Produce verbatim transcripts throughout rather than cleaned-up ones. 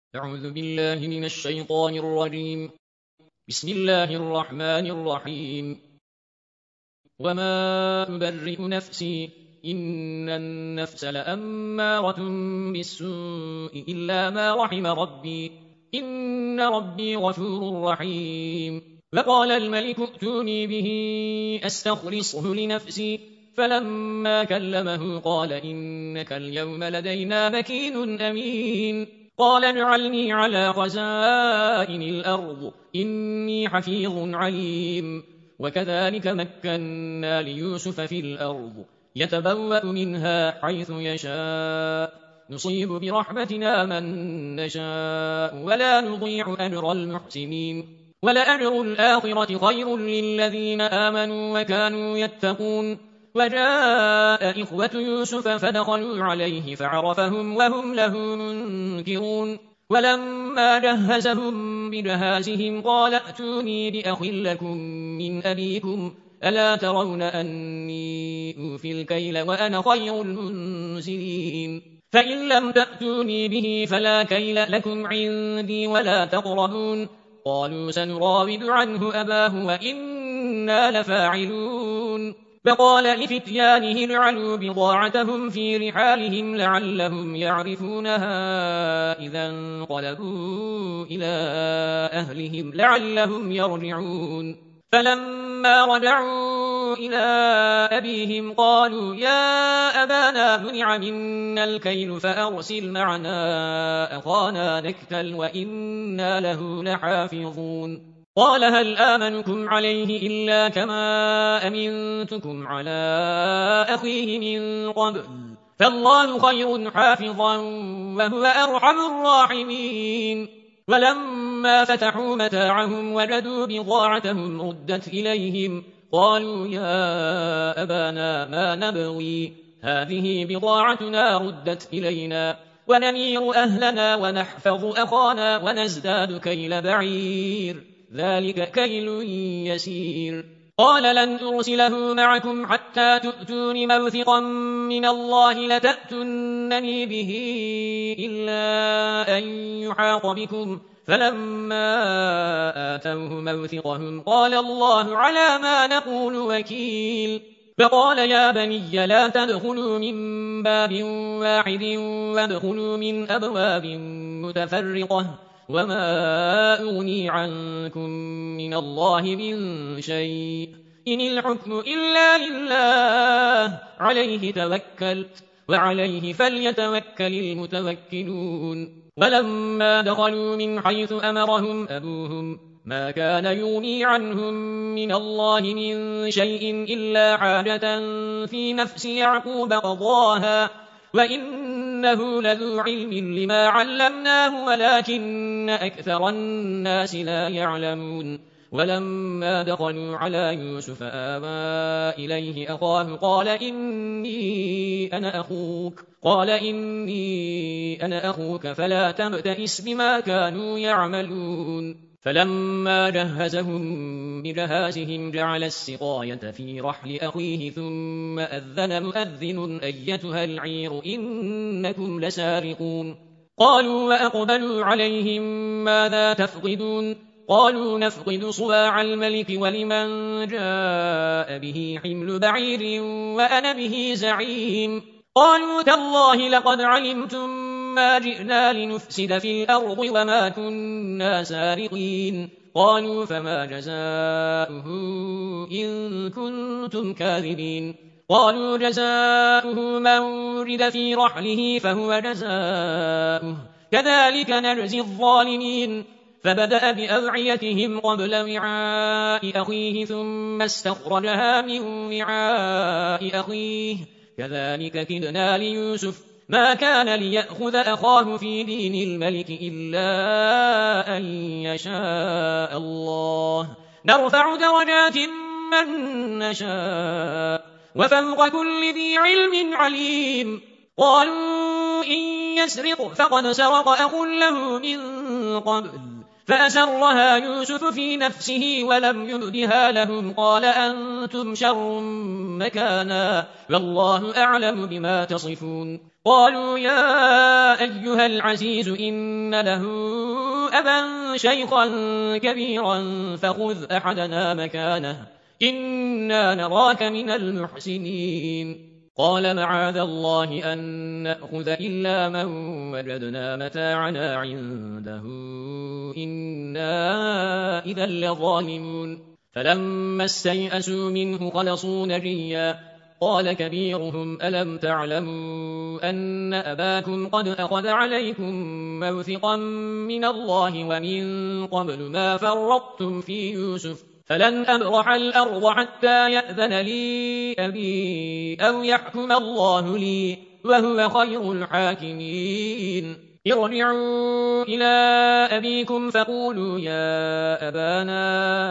أعوذ بالله من الشيطان الرجيم. بسم الله الرحمن الرحيم. وما أبرئ نفسي إن النفس لأمارة بالسوء إلا ما رحم ربي إن ربي غفور رحيم. وقال الملك ائتوني به أستخلصه لنفسي فلما كلمه قال إنك اليوم لدينا مكين أمين. قال اجعلني على خزائن الأرض إني حفيظ عليم. وكذلك مكنا ليوسف في الأرض يتبوأ منها حيث يشاء نصيب برحمتنا من نشاء ولا نضيع أجر المحسنين. ولأجر الآخرة خير للذين آمنوا وكانوا يتقون. وجاء إخوة يوسف فدخلوا عليه فعرفهم وهم له منكرون. ولما جهزهم بجهازهم قال ائتوني بأخ لكم من أبيكم ألا ترون أني أوفي الكيل وأنا خير المنزلين. فإن لم تأتوني به فلا كيل لكم عندي ولا تقربون. قالوا سنراود عنه أباه وإنا لفاعلون. فقال لفتيانه اجعلوا بضاعتهم في رحالهم لعلهم يعرفونها إذا انقلبوا إلى أهلهم لعلهم يرجعون. فلما رجعوا إلى أبيهم قالوا يا أبانا منع منا الكيل فأرسل معنا أخانا نكتل وإنا له لحافظون. قال هل آمنكم عليه إلا كما أمنتكم على أخيه من قبل فالله خير حافظا وهو أرحم الراحمين. ولما فتحوا متاعهم وجدوا بضاعتهم ردت إليهم قالوا يا أبانا ما نبغي هذه بضاعتنا ردت إلينا ونمير أهلنا ونحفظ أخانا ونزداد كيل بعير ذلك كيل يسير. قال لن أرسله معكم حتى تؤتون موثقا من الله لتأتنني به إلا أن يحاط بكم. فلما آتوه موثقهم قال الله على ما نقول وكيل. فقال يا بني لا تدخلوا من باب واحد وادخلوا من أبواب متفرقة وما أغني عنكم من الله من شيء إن الحكم إلا لله عليه توكلت وعليه فليتوكل المتوكلون. ولما دخلوا من حيث أمرهم أبوهم ما كان يغني عنهم من الله من شيء إلا حاجة في نفس يعقوب قضاها وإنه لذو علم لما علمناه ولكن أكثر الناس لا يعلمون. ولما دخلوا على يوسف آوى إليه أخاه قال إني أنا أخوك قال إني أنا أخوك فلا تبتئس بما كانوا يعملون. فلما جهزهم بجهازهم جعل السقاية في رحل أخيه ثم أذن مؤذن أيتها العير إنكم لسارقون. قالوا وأقبلوا عليهم ماذا تفقدون قالوا نفقد صواع الملك ولمن جاء به حمل بعير وأنا به زعيم. قالوا تالله لقد علمتم ما جئنا لنفسد في الأرض وما كنا سارقين. قالوا فما جزاؤه إن كنتم كاذبين. قالوا جزاؤه من وجد في رحله فهو جزاؤه كذلك نجزي الظالمين. فبدأ بأوعيتهم قبل وعاء أخيه ثم استخرجها من وعاء أخيه كذلك كدنا ليوسف ما كان ليأخذ أخاه في دين الملك إلا أن يشاء الله نرفع درجات من نشاء وفوق كل ذي علم عليم. قالوا إن يسرق فقد سرق أخ له من قبل فأسرها يوسف في نفسه ولم يبدها لهم قال أنتم شر مكانا والله أعلم بما تصفون قالوا يا أيها العزيز إن له أبا شيخا كبيرا فخذ أحدنا مكانه إنا نراك من المحسنين قال معاذ الله أن نأخذ إلا من وجدنا متاعنا عنده إنا إذا لظالمون فلما استيئسوا منه خلصوا نجيا قال كبيرهم ألم تعلموا أن أباكم قد أخذ عليكم موثقا من الله ومن قبل ما فرطتم في يوسف فلن أبرح الأرض حتى يأذن لي أبي أو يحكم الله لي وهو خير الحاكمين ارجعوا إلى أبيكم فقولوا يا أبانا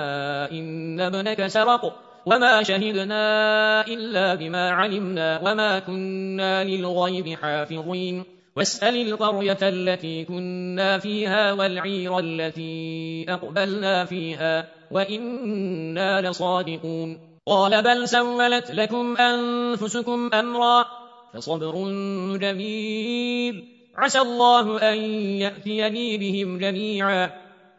إن ابنك سرق وما شهدنا إلا بما علمنا وما كنا للغيب حافظين واسأل القرية التي كنا فيها والعير التي أقبلنا فيها وإنا لصادقون قال بل سولت لكم أنفسكم أمرا فصبر جميل عسى الله أن يأتيني بهم جميعا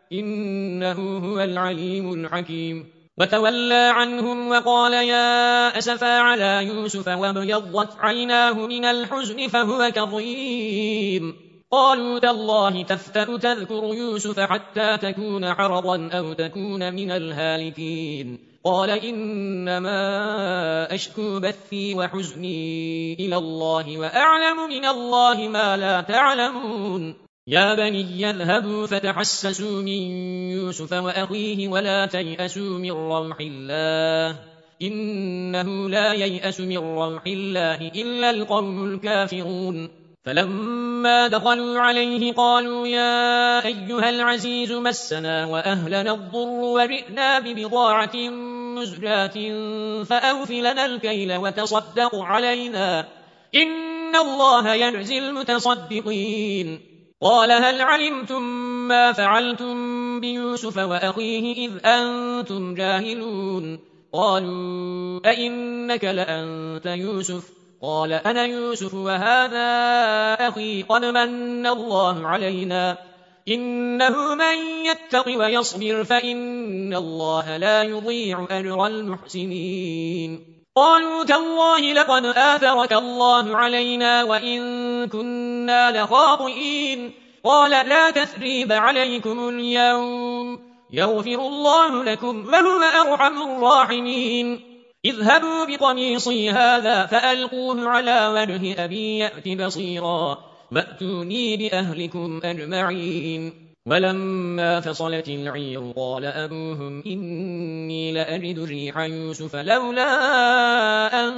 إنه هو العليم الحكيم وتولى عنهم وقال يا أسفا على يوسف وابيضت عيناه من الحزن فهو كظيم قالوا تالله تفتأ تذكر يوسف حتى تكون حرضا أو تكون من الهالكين قال إنما أشكو بثي وحزني إلى الله وأعلم من الله ما لا تعلمون يا بني يذهبوا فتحسسوا من يوسف وأخيه ولا تيأسوا من روح الله إنه لا ييأس من روح الله إلا القوم الكافرون فلما دخلوا عليه قالوا يا أيها العزيز مسنا وأهلنا الضر وجئنا ببضاعة مزجاة فأوف لنا الكيل وتصدق علينا إن الله يجزي المتصدقين قال هل علمتم ما فعلتم بيوسف وأخيه إذ أنتم جاهلون قالوا أئنك لأنت يوسف قال أنا يوسف وهذا أخي قد من الله علينا إنه من يتق ويصبر فإن الله لا يضيع أجر المحسنين قالوا تالله لقد آثرك الله علينا وإن كنا لخاطئين قال لا تثريب عليكم اليوم يغفر الله لكم وهو أرحم الراحمين اذهبوا بقميصي هذا فألقوه على وجه أبي يأت بصيرا وأتوني بأهلكم أجمعين ولما فصلت العير قال أبوهم إني لأجد ريح يوسف لولا أن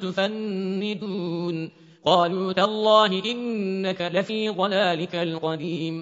تفندون قالوا تالله إنك لفي ضلالك القديم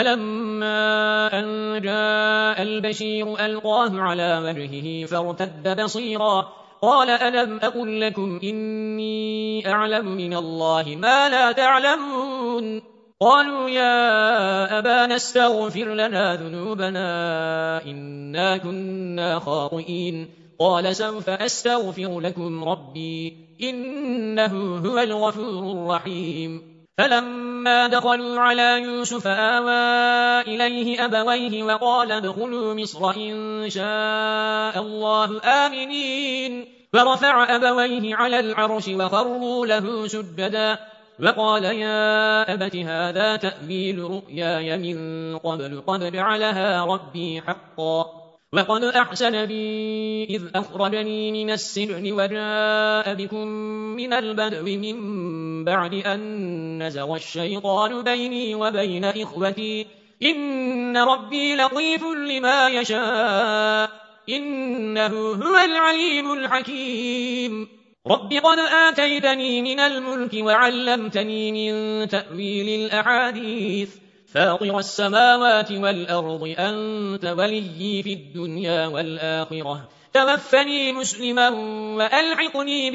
فلما أن جاء البشير ألقاه على وجهه فارتد بصيرا قال ألم أقل لكم إني أعلم من الله ما لا تعلمون قالوا يا أبانا استغفر لنا ذنوبنا إنا كنا خاطئين قال سوف أستغفر لكم ربي إنه هو الغفور الرحيم فلما دخلوا على يوسف آوى إليه أبويه وقال ادخلوا مصر إن شاء الله آمنين ورفع أبويه على العرش وخروا له سجدا وقال يا أبت هذا تأويل رؤياي من قبل قد جعلها ربي حقا وقد أحسن بي إذ أخرجني من السجن وجاء بكم من البدو من بعد أن نزغ الشيطان بيني وبين إخوتي إن ربي لطيف لما يشاء إنه هو العليم الحكيم رب قد آتيتني من الملك وعلمتني من تأويل الأحاديث فاطر السماوات والأرض أنت وليي في الدنيا والآخرة توفني مسلما وألحقني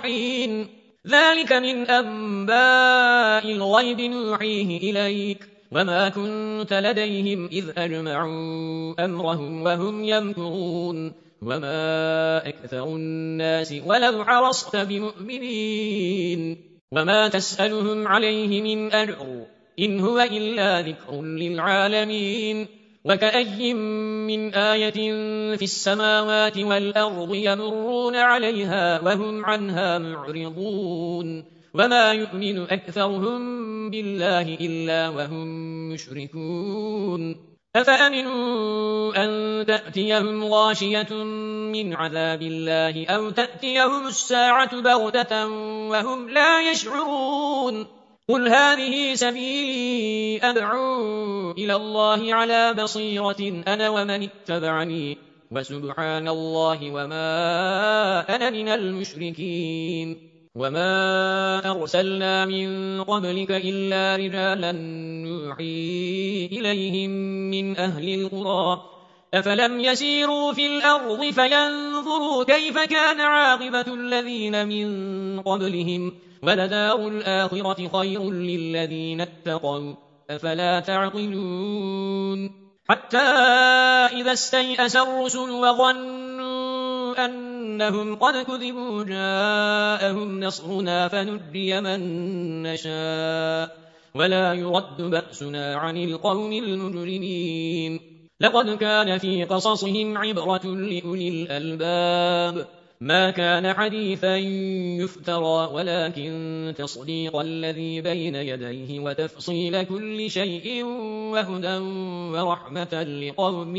بالصالحين ذلك من أنباء الغيب نوحيه إليك وما كنت لديهم إذ أجمعوا أمرهم وهم يمكرون وما أكثر الناس ولو حرصت بمؤمنين وما تسألهم عليه من أجر إن هو إلا ذكر للعالمين وكأي من آية في السماوات والأرض يمرون عليها وهم عنها معرضون وما يؤمن أكثرهم بالله إلا وهم مشركون أفأمنوا أن تأتيهم غاشية من عذاب الله أو تأتيهم الساعة بغتة وهم لا يشعرون قل هذه سبيلي أدعو إلى الله على بصيرة أنا ومن اتبعني وسبحان الله وما أنا من المشركين وما أرسلنا من قبلك إلا رجالا نوحي إليهم من أهل القرى أفلم يسيروا في الأرض فينظروا كيف كان عاقبة الذين من قبلهم ولدار الآخرة خير للذين اتقوا أفلا تعقلون حتى إذا استيأس الرسل وظنوا أنهم قد كذبوا جاءهم نصرنا فنجي من نشاء ولا يرد بأسنا عن القوم المجرمين لقد كان في قصصهم عبرة لأولي الألباب ما كان حديثا يفترى ولكن تصديق الذي بين يديه وتفصيل كل شيء وهدى ورحمة لقوم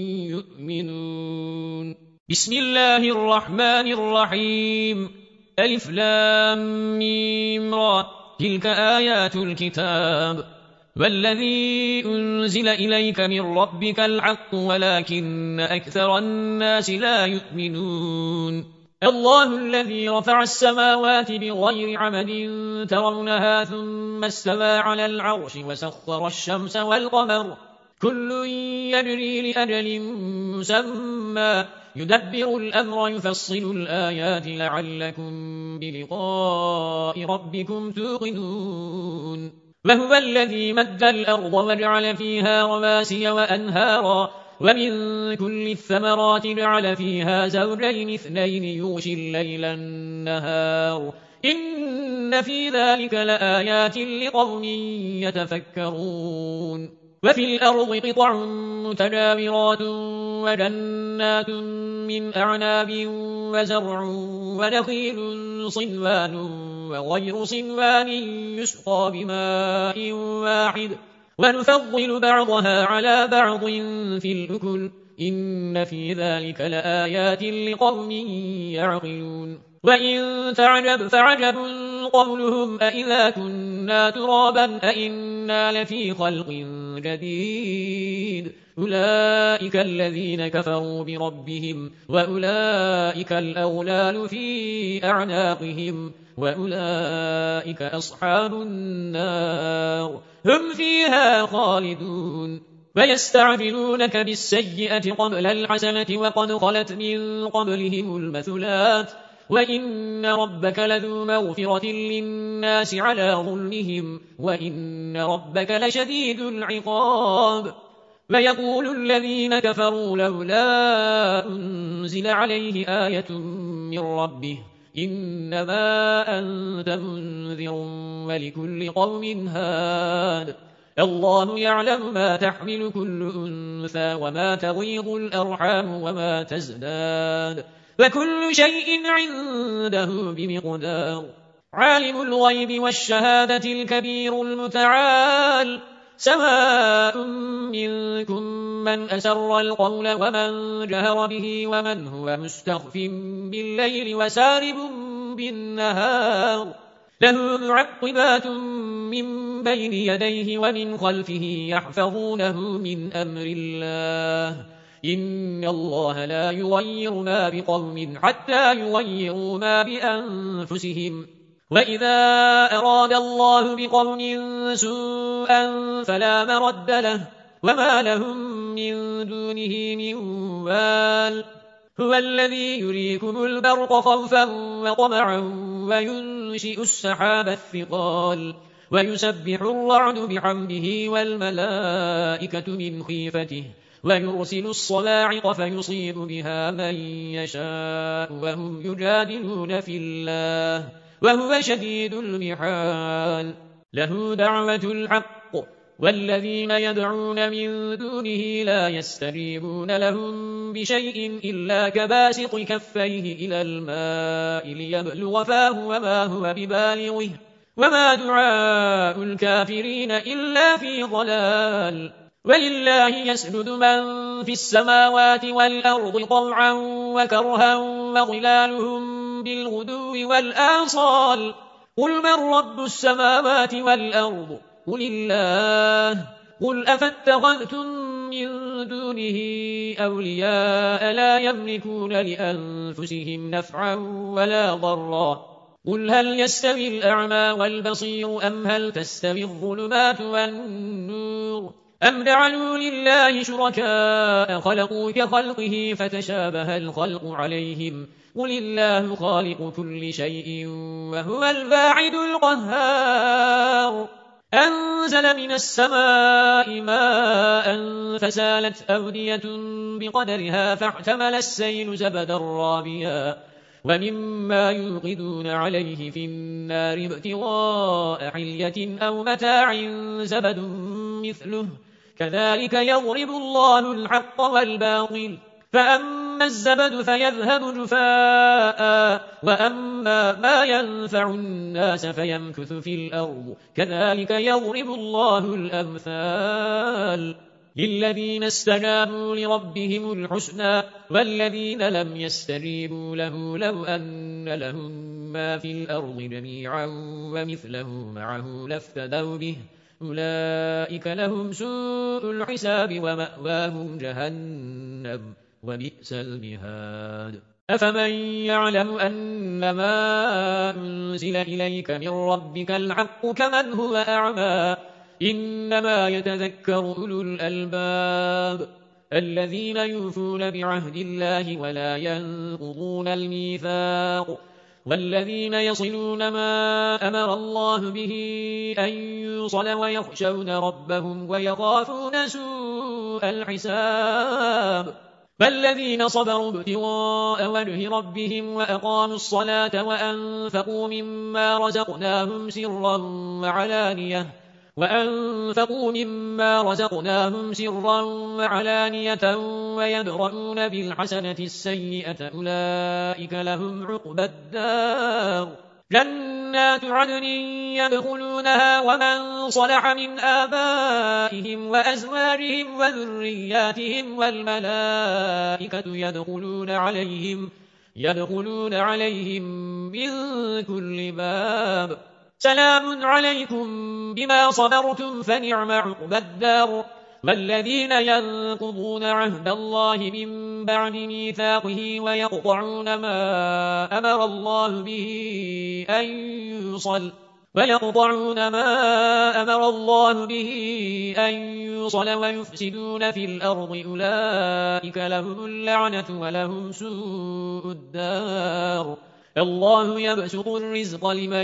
يؤمنون بسم الله الرحمن الرحيم ألف لام ميم را تلك آيات الكتاب والذي أنزل إليك من ربك الحق ولكن أكثر الناس لا يؤمنون الله الذي رفع السماوات بغير عمد ترونها ثم استوى على العرش وسخر الشمس والقمر كل يجري لأجل مسمى يدبر الأمر يفصل الآيات لعلكم بلقاء ربكم توقنون وهو الذي مد الأرض وجعل فيها رواسي وأنهارا ومن كل الثمرات جعل فيها زوجين اثنين يغشي الليل النهار إن في ذلك لآيات لقوم يتفكرون وفي الأرض قطع متجاورات وجنات من أعناب وزرع ونخيل صنوان وغير صنوان يسقى بماء واحد ونفضل بعضها على بعض في الأكل إن في ذلك لآيات لقوم يعقلون وإن تعجب فعجب قولهم أإذا كنا ترابا أإنا لفي خلق جديد أولئك الذين كفروا بربهم وأولئك الأغلال في أعناقهم وأولئك أصحاب النار هم فيها خالدون ويستعجلونك بالسيئة قبل الحسنة وقد خلت من قبلهم المثلات وإن ربك لذو مغفرة للناس على ظلمهم وإن ربك لشديد العقاب ويقول الذين كفروا لولا أنزل عليه آية من ربه إنما أنت منذر ولكل قوم هاد الله يعلم ما تحمل كل أنثى وما تغيض الأرحام وما تزداد وكل شيء عنده بمقدار عالم الغيب والشهادة الكبير المتعال سواء منكم من أسر القول ومن جهر به ومن هو مستخف بالليل وسارب بالنهار له معقبات من بين يديه ومن خلفه يحفظونه من أمر الله إن الله لا يغير ما بقوم حتى يغيروا ما بأنفسهم وإذا أراد الله بقوم سوءا فلا مرد له وما لهم من دونه من وال هو الذي يريكم البرق خوفا وطمعا وينشئ السحاب الثقال ويسبح الرعد بحمده والملائكة من خيفته ويرسل الصواعق فيصيب بها من يشاء وهم يجادلون في الله وهو شديد المحال له دعوة الحق والذين يدعون من دونه لا يستجيبون لهم بشيء إلا كباسط كفيه إلى الماء ليبلغ فاه وما هو ببالغه وما دعاء الكافرين إلا في ضلال ولله يسجد من في السماوات والأرض طوعا وكرها وظلالهم بالغدو والآصال قل من رب السماوات والأرض قل الله قل أفاتخذتم من دونه أولياء لا يملكون لأنفسهم نفعا ولا ضرا قل هل يستوي الأعمى والبصير أم هل تستوي الظلمات والنور أم جعلوا لله شركاء خلقوا كخلقه فتشابه الخلق عليهم قل الله خالق كل شيء وهو الواحد القهار أنزل من السماء ماء فسالت أودية بقدرها فاحتمل السيل زبدا رابيا ومما يوقدون عليه في النار ابتغاء حلية أو متاع زبد مثله كذلك يضرب الله الحق والباطل فأما الزبد فيذهب جفاء وأما ما ينفع الناس فيمكث في الأرض كذلك يضرب الله الأمثال للذين استجابوا لربهم الحسنى والذين لم يستجيبوا له لو أن لهم ما في الأرض جميعا ومثله معه لافتدوا به أولئك لهم سوء الحساب ومأواهم جهنم وبئس المهاد أفمن يعلم أن ما أنزل إليك من ربك الحق كمن هو أعمى إنما يتذكر أولو الألباب الذين يوفون بعهد الله ولا ينقضون الميثاق والذين يصلون ما أمر الله به أن يوصل ويخشون ربهم ويخافون سوء الحساب فالذين صبروا ابتغاء وجه ربهم وأقاموا الصلاة وأنفقوا مما رزقناهم سرا وعلانية وأنفقوا مما رزقناهم سرا وعلانية ويدرؤون بالحسنة السيئة أولئك لهم عقبى الدار جنات عدن يدخلونها ومن صلح من آبائهم وأزواجهم وذرياتهم والملائكة يدخلون عليهم يدخلون عليهم من كل باب سلام عليكم بما صبرتم فنعم عقبى الدار والذين ينقضون عهد الله من بعد ميثاقه ويقطعون ما أمر الله به أن يوصل ويقطعون ما أمر الله به أن يوصل ويفسدون في الأرض أولئك لهم اللعنة ولهم سوء الدار الله يبسط الرزق لمن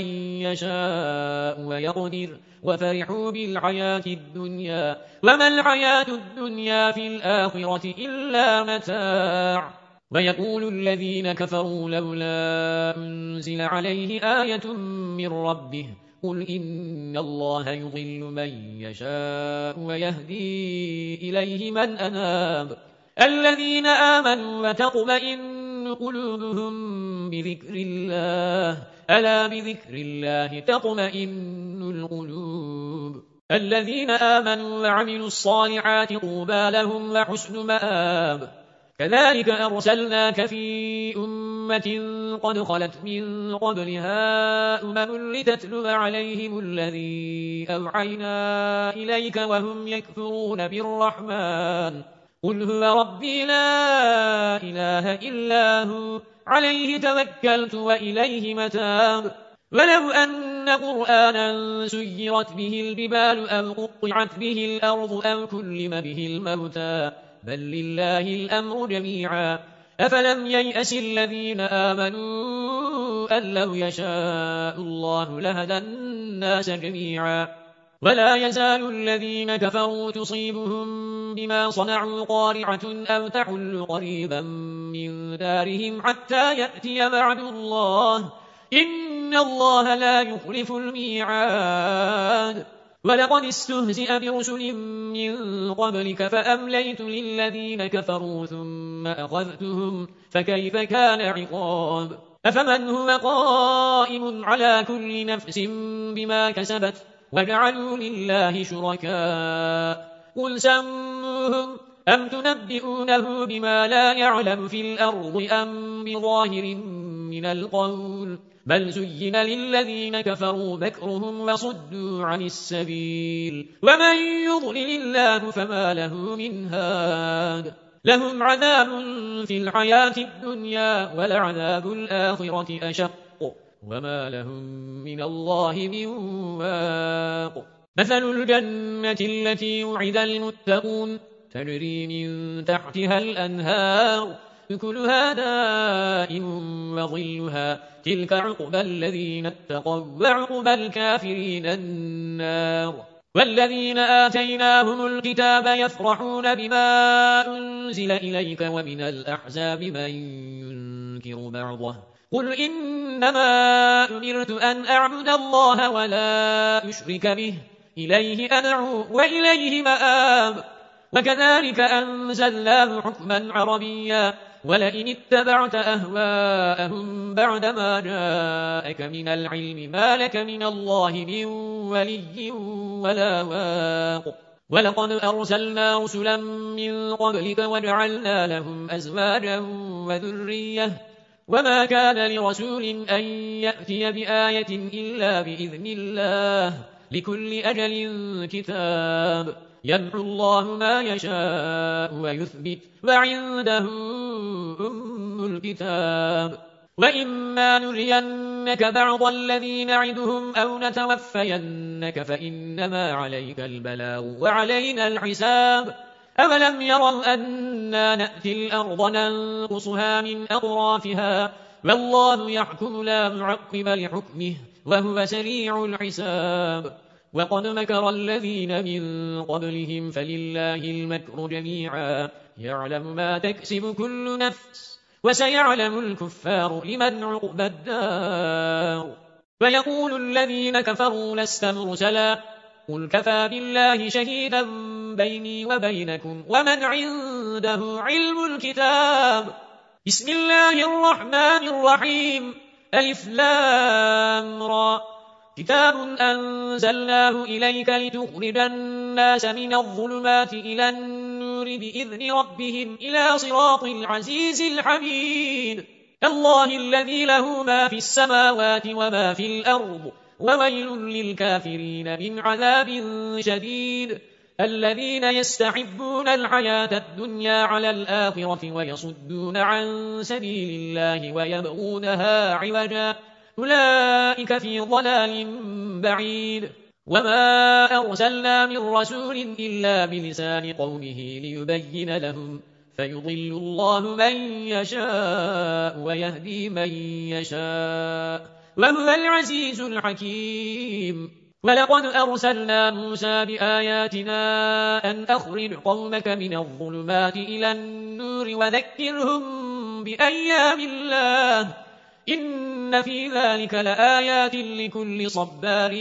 يشاء ويقدر وفرحوا بالحياة الدنيا وما الحياة الدنيا في الآخرة إلا متاع ويقول الذين كفروا لولا أنزل عليه آية من ربه قل إن الله يضل من يشاء ويهدي إليه من أناب الذين آمنوا وتطمئن قلوبهم بذكر الله ألا بذكر الله تطمئن القلوب الذين آمنوا وعملوا الصالحات طوبى لهم وحسن مآب كذلك أرسلناك في أمة قد خلت من قبلها أمم لتتلو عليهم الذي أوحينا إليك وهم يكفرون بالرحمن قل هو ربي لا إله إلا هو عليه توكلت وإليه متاب ولو أن قرآنا سيرت به الجبال أو قطعت به الأرض أو كلم به الموتى بل لله الأمر جميعا أفلم ييأس الذين آمنوا أن لو يشاء الله لهدى الناس جميعا. ولا يزال الذين كفروا تصيبهم بما صنعوا قارعة أو تحل قريبا من دارهم حتى يأتي وعد الله إن الله لا يخلف الميعاد. ولقد استهزئ برسل من قبلك فأمليت للذين كفروا ثم أخذتهم فكيف كان عقاب. أفمن هو قائم على كل نفس بما كسبت وجعلوا لله شركاء قل سموهم أم تنبئونه بما لا يعلم في الأرض أم بظاهر من القول بل زين للذين كفروا مكرهم وصدوا عن السبيل ومن يضلل الله فما له من هاد. لهم عذاب في الحياة الدنيا ولعذاب الآخرة أشق وما لهم من الله من واق. مثل الجنة التي يوعد المتقون تجري من تحتها الأنهار أكلها دائم وظلها تلك عقبى الذين اتقوا وعقبى الكافرين النار. والذين آتيناهم الكتاب يفرحون بما أنزل إليك ومن الأحزاب من ينكر بعضه قل إنما أمرت أن أعبد الله ولا أشرك به إليه أدعو وإليه مآب. وكذلك أنزلناه حكما عربيا ولئن اتبعت أهواءهم بعدما جاءك من العلم ما لك من الله من ولي ولا واق. ولقد أرسلنا رسلا من قبلك وجعلنا لهم أزواجا وذرية وما كان لرسول أن يأتي بآية إلا بإذن الله لكل أجل كتاب يمحو الله ما يشاء ويثبت وعنده أم الكتاب. وإما نرينك بعض الذين نعدهم أو نتوفينك فإنما عليك البلاغ وعلينا الحساب. أولم يروا أنا نأتي الأرض ننقصها من أطرافها والله يحكم لا معقب لحكمه وهو سريع الحساب. وقد مكر الذين من قبلهم فلله المكر جميعا يعلم ما تكسب كل نفس وسيعلم الكفار لمن عقبى الدار. ويقول الذين كفروا لست مرسلا قل كفى بالله شهيدا بيني وبينكم ومن عنده علم الكتاب. بسم الله الرحمن الرحيم ألف لام را كتاب أنزلناه إليك لتخرج الناس من الظلمات إلى النور بإذن ربهم إلى صراط العزيز الحميد. الله الذي له ما في السماوات وما في الأرض وويل للكافرين من عذاب شديد. الذين يستحبون الحياة الدنيا على الآخرة ويصدون عن سبيل الله ويبغونها عوجا أولئك في ضلال بعيد. وما أرسلنا من رسول إلا بلسان قومه ليبين لهم فيضل الله من يشاء ويهدي من يشاء وهو العزيز الحكيم. ولقد أرسلنا موسى بآياتنا أن أخرج قومك من الظلمات إلى النور وذكرهم بأيام الله إن في ذلك لآيات لكل صبار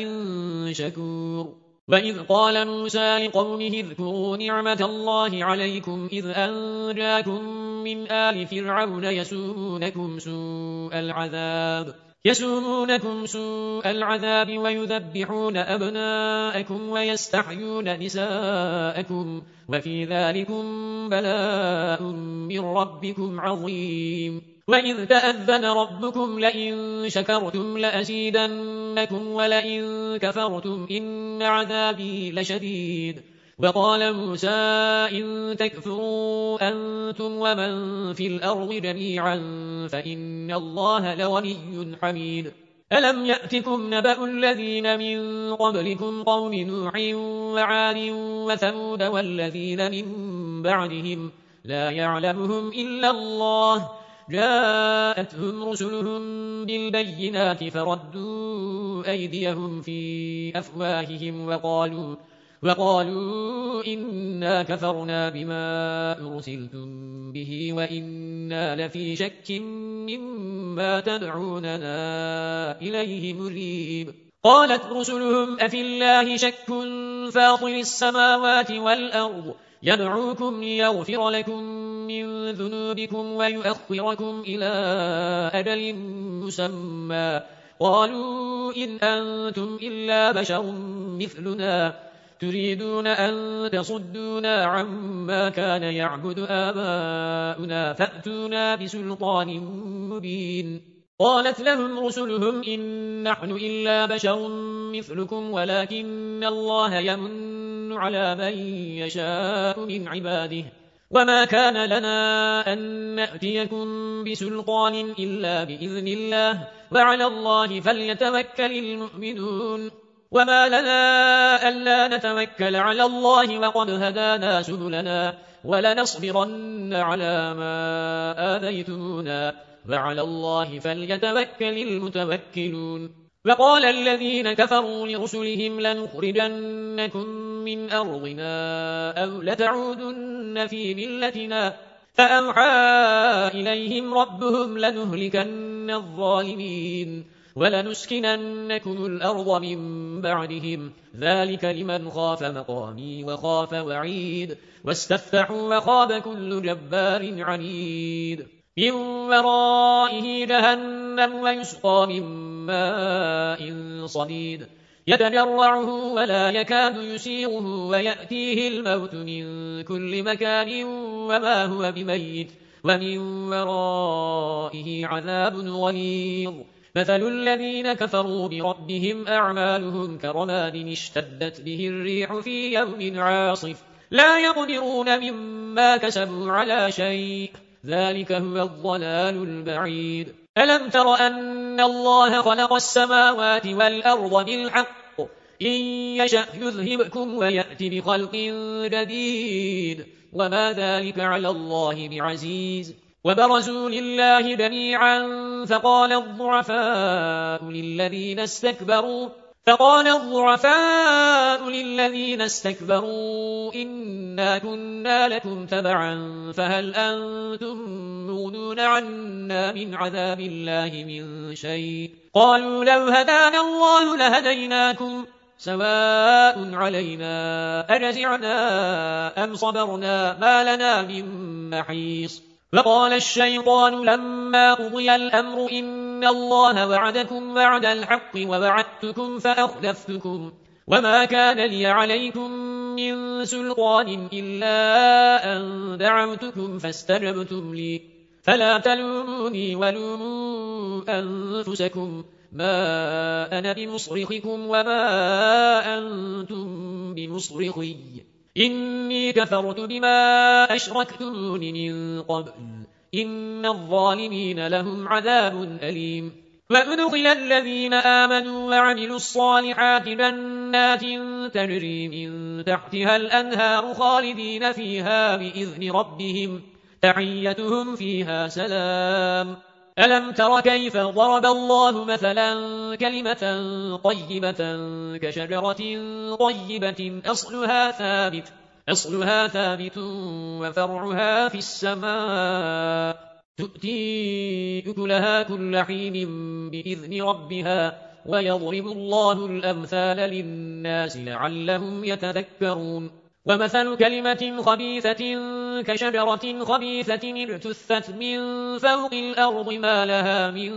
شكور. وإذ قال موسى لقومه اذكروا نعمة الله عليكم إذ أنجاكم من آل فرعون يسومونكم سوء العذاب يسومونكم سوء العذاب ويذبحون أبناءكم ويستحيون نساءكم وفي ذلكم بلاء من ربكم عظيم. وإذ تأذن ربكم لئن شكرتم لأزيدنكم ولئن كفرتم إن عذابي لشديد. وقال موسى إن تكفروا أنتم ومن في الأرض جميعا فإن الله لغني حميد. ألم يأتكم نبأ الذين من قبلكم قوم نوح وعاد وثمود والذين من بعدهم لا يعلمهم إلا الله جاءتهم رسلهم بالبينات فردوا فنكفوا أيديهم في أفواههم وقالوا وقالوا إنا كفرنا بما أرسلتم به وإنا لفي شك مما تدعوننا إليه مريب. قالت رسلهم أفي الله شك فاطر السماوات والأرض يدعوكم ليغفر لكم من ذنوبكم ويؤخركم إلى أجل مسمى قالوا إن أنتم إلا بشر مثلنا تريدون أن تصدونا عما كان يعبد آباؤنا فأتونا بسلطان مبين. قالت لهم رسلهم إن نحن إلا بشر مثلكم ولكن الله يمن على من يشاء من عباده وما كان لنا أن نأتيكم بسلطان إلا بإذن الله وعلى الله فليتوكل المؤمنون. وما لنا ألا نتوكل على الله وقد هدانا سبلنا ولنصبرن على ما آذيتمونا وعلى الله فليتوكل المتوكلون. وقال الذين كفروا لرسلهم لنخرجنكم من أرضنا أو لتعودن في ملتنا فأوحى إليهم ربهم لنهلكن الظالمين ولنسكننكم الأرض من بعدهم ذلك لمن خاف مقامي وخاف وعيد واستفتحوا وخاب كل جبار عنيد. من ورائه جهنم ويسقى من ماء صديد يتجرعه ولا يكاد يسيغه ويأتيه الموت من كل مكان وما هو بميت ومن ورائه عذاب غليظ. مثل الذين كفروا بربهم أعمالهم كرماد اشتدت به الريح في يوم عاصف لا يقدرون مما كسبوا على شيء ذلك هو الضلال البعيد. ألم تر أن الله خلق السماوات والأرض بالحق إن يشأ يذهبكم ويأتي بخلق جديد وما ذلك على الله بعزيز. وبرزوا لله جميعا فقال الضعفاء للذين استكبروا فقال الضعفاء للذين استكبروا إنا كنا لكم تبعا فهل أنتم مغنون عنا من عذاب الله من شيء قالوا لو هدانا الله لهديناكم سواء علينا أجزعنا أم صبرنا ما لنا من محيص. وقال الشيطان لما قضي الأمر إن الله وعدكم وعد الحق ووعدتكم فأخلفتكم وما كان لي عليكم من سلطان إلا أن دعوتكم فاستجبتم لي فلا تلوموني ولوموا أنفسكم ما أنا بمصرخكم وما أنتم بمصرخي إني كفرت بما أشركتمون من قبل إن الظالمين لهم عذاب أليم. وأدخل الذين آمنوا وعملوا الصالحات جنات تجري من تحتها الأنهار خالدين فيها بإذن ربهم تحيتهم فيها سلام. ألم تر كيف ضرب الله مثلا كلمة طيبة كشجرة طيبة أصلها ثابت أصلها ثابت وفرعها في السماء تؤتي أكلها كل حين بإذن ربها ويضرب الله الأمثال للناس لعلهم يتذكرون. ومثل كلمة خبيثة كشجرة خبيثة اجتثت من فوق الأرض ما لها من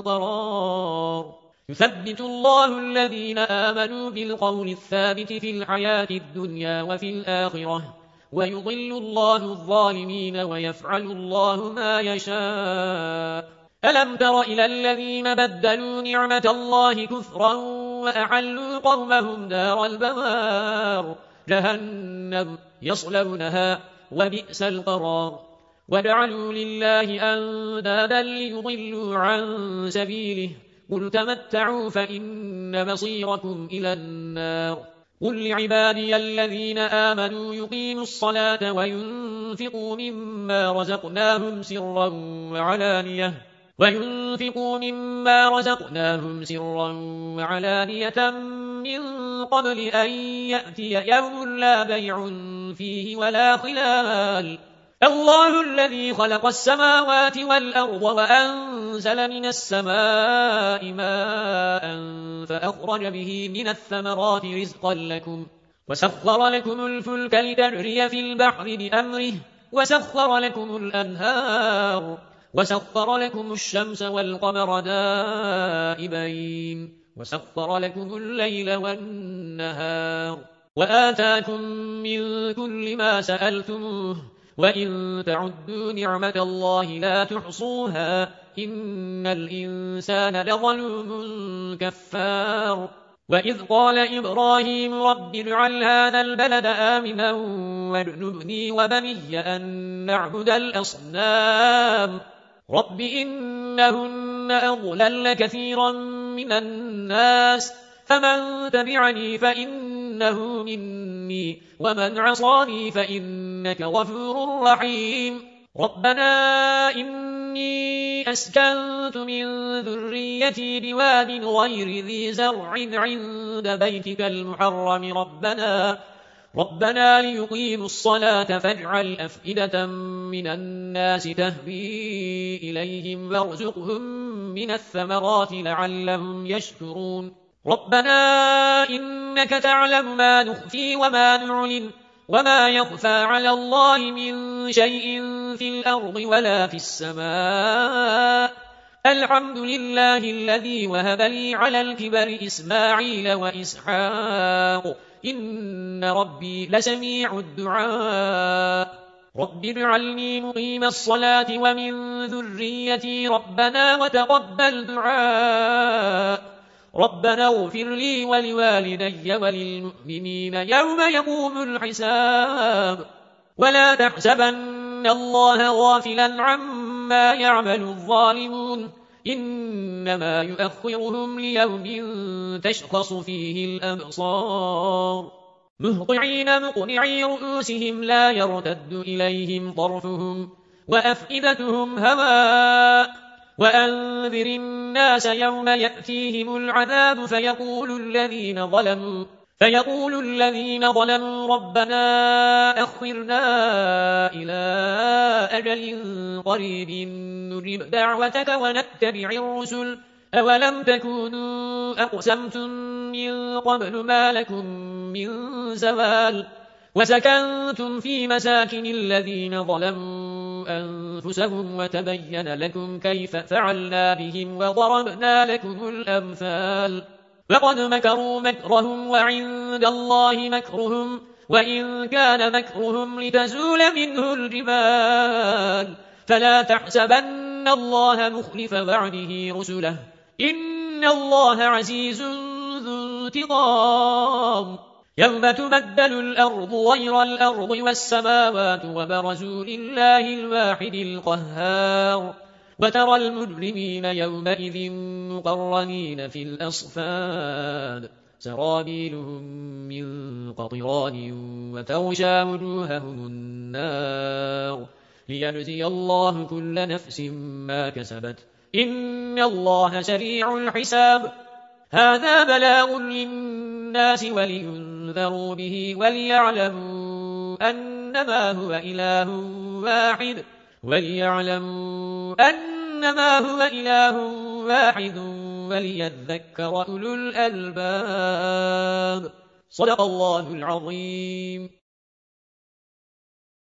قرار يثبت الله الذين آمنوا بالقول الثابت في الحياة الدنيا وفي الآخرة ويضل الله الظالمين ويفعل الله ما يشاء. ألم تر إلى الذين بدلوا نعمة الله كفرا وأحلوا قومهم دار البوار جهنم يصلونها وبئس القرار وجعلوا لله أندادا ليضلوا عن سبيله قل تمتعوا فإن مصيركم إلى النار. قل لعبادي الذين آمنوا يقيموا الصلاة وينفقوا مما رزقناهم سرا وعلانية وينفقوا مما رزقناهم سرا وعلانية من قبل أن يأتي يوم لا بيع فيه ولا خلال. الله الذي خلق السماوات والأرض وأنزل من السماء ماء فأخرج به من الثمرات رزقا لكم وسخر لكم الفلك لتجري في البحر بأمره وسخر لكم الأنهار وسخر لكم الشمس والقمر دائبين وسخر لكم الليل والنهار وآتاكم من كل ما سألتموه وإن تعدوا نعمة الله لا تحصوها إن الإنسان لظلوم كفار. وإذ قال إبراهيم رب اجعل هذا البلد آمنا واجنبني وبني أن نعبد الأصنام رب إنهن أضللن كثيرا من الناس فمن تبعني فإنه مني ومن عصاني فإنك غفور رحيم. ربنا إني أسكنت من ذريتي بواد غير ذي زرع عند بيتك المحرم ربنا ربنا ليقيموا الصلاة فاجعل أفئدة من الناس تهوي إليهم وارزقهم من الثمرات لعلهم يشكرون. ربنا إنك تعلم ما نخفي وما نعلن وما يخفى على الله من شيء في الأرض ولا في السماء. الحمد لله الذي وهب لي على الكبر إسماعيل وإسحاق إن ربي لسميع الدعاء. رب اجعلني مقيم الصلاة ومن ذريتي ربنا وتقبل دعاء. ربنا اغفر لي ولوالدي وللمؤمنين يوم يقوم الحساب. ولا تحسبن الله غافلا عما يعمل الظالمون إنما يؤخرهم ليوم تشخص فيه الأبصار مهطعين مقنعي رؤوسهم لا يرتد إليهم طرفهم وأفئدتهم هواء. وأنذر الناس يوم يأتيهم العذاب فيقول الذين ظلموا فيقول الذين ظلموا ربنا أخرنا إلى أجل قريب نجب دعوتك ونتبع الرسل أولم تكونوا أقسمتم من قبل ما لكم من زوال وسكنتم في مساكن الذين ظلموا أنفسهم وتبين لكم كيف فعلنا بهم وضربنا لكم الأمثال. وقد مكروا مكرهم وعند الله مكرهم وإن كان مكرهم لتزول منه الجبال فلا تحسبن الله مخلف وعده رسله إن الله عزيز ذو انتقام. يوم تبدل الأرض غير الأرض والسماوات وبرزوا لله الواحد القهار وترى المجرمين يومئذ مقرنين في الأصفاد سرابيلهم من قطران وتغشى وجوههم النار ليجزي الله كل نفس ما كسبت إن الله سريع الحساب. هذا بلاغ للناس ولينذروا به وليعلموا أنما هو إله واحد وليعلموا أنما هو إله واحد وليذكر أولو الألباب. صدق الله العظيم.